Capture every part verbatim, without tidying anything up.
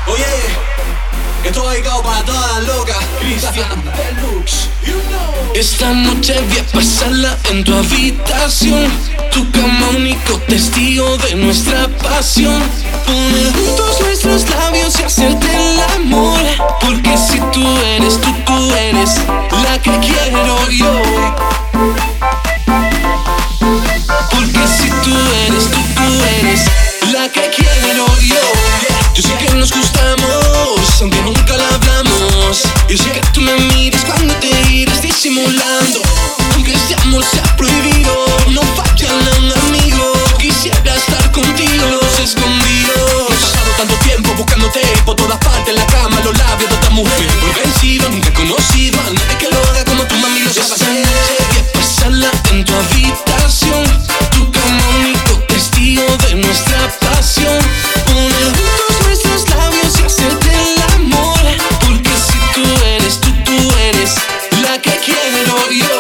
Oye, esto va dedicado para todas las locas. Cristian Deluxe, you know. Esta noche voy a pasarla en tu habitación. Tu cama, único testigo de nuestra pasión. Poner juntos nuestros labios y hacerte el amor. Porque si tú eres, tú, tú eres la que quiero yo. Porque si tú eres, tú, tú eres la que quiero yo. Yo sé que nos gustamos, aunque nunca la hablamos. Yo sé que tú me miras cuando te irás disimulando. Aunque este amor sea prohibido, no fallan a un amigo. Yo quisiera estar contigo, los escondidos. He pasado tanto tiempo buscándote por todas partes, en la cama, los labios de otra mujer. Me doy por vencido, nunca he conocido a nadie que lo haga como tu mami lo sabe hacer. Voy a pasarla en tu habitación. Tu cama, único testigo de nuestra pasión. Poner juntos nuestros labios y hacerte el amor. Porque si tú eres, tú, tú eres la que quiero yo.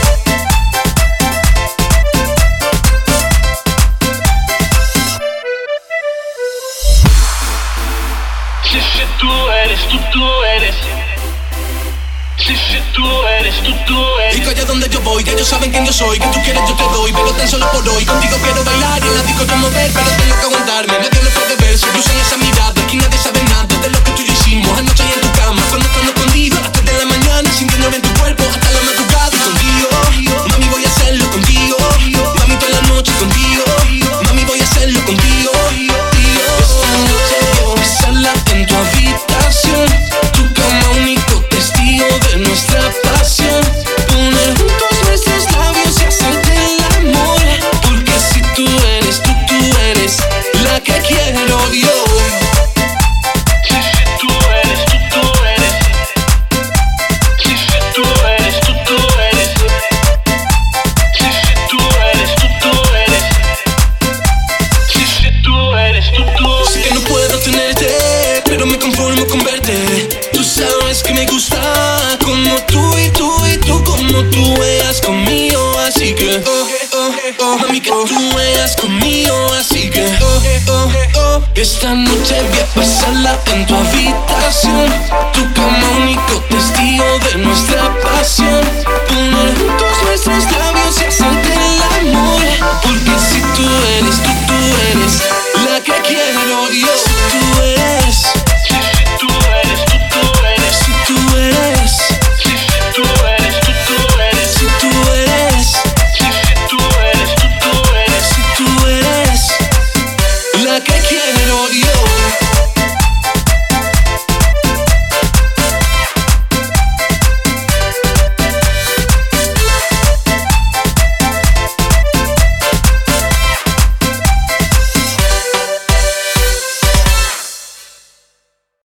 Si, si tú eres, tú, tú eres. Si, si tú eres, tú, tú eres. Y allá donde yo voy, ya ellos saben quién yo soy. Que tú quieres yo te doy, pero tan solo por hoy. Contigo quiero bailar y en la disco yo mover, pero tengo que aguantarme. Nadie lo puede ver, se cruzan esa mirada. Aquí nadie sabe nada de lo que tú y yo hicimos anoche ahí en tu cama. Cuando estamos escondidos a las tres de la mañana, sintiéndome en tu cuerpo hasta la madrugada. Y contigo, mami, voy a hacerlo contigo. Mami, toda la noche contigo. Mami, voy a hacerlo contigo. Esta noche voy a pasarla en tu habitación. Tu cama, único testigo de nuestra pasión. Poner juntos nuestros labios y hacerte el amor. Porque si tú eres, tú, tú eres la que quiero yo. Si, si tú eres, tú, tú eres. Si, si tú eres, tú, tú eres. Si, si tú eres, tú, tú eres. Si, si tú eres, tú, tú eres. Sé que no puedo tenerte, pero me conformo con verte. Tú sabes que me gusta como tú y tú y tú, como tú veas conmigo. Así que, oh, oh, oh, mami, que tú veas conmigo. Así que, oh, oh, oh, esta noche voy a pasarla en tu habitación. Tu cama, único testigo de nuestra pasión. Poner juntos nuestros labios y hacerte el amor. Porque si tú eres, tú, tú eres la que quiero yo.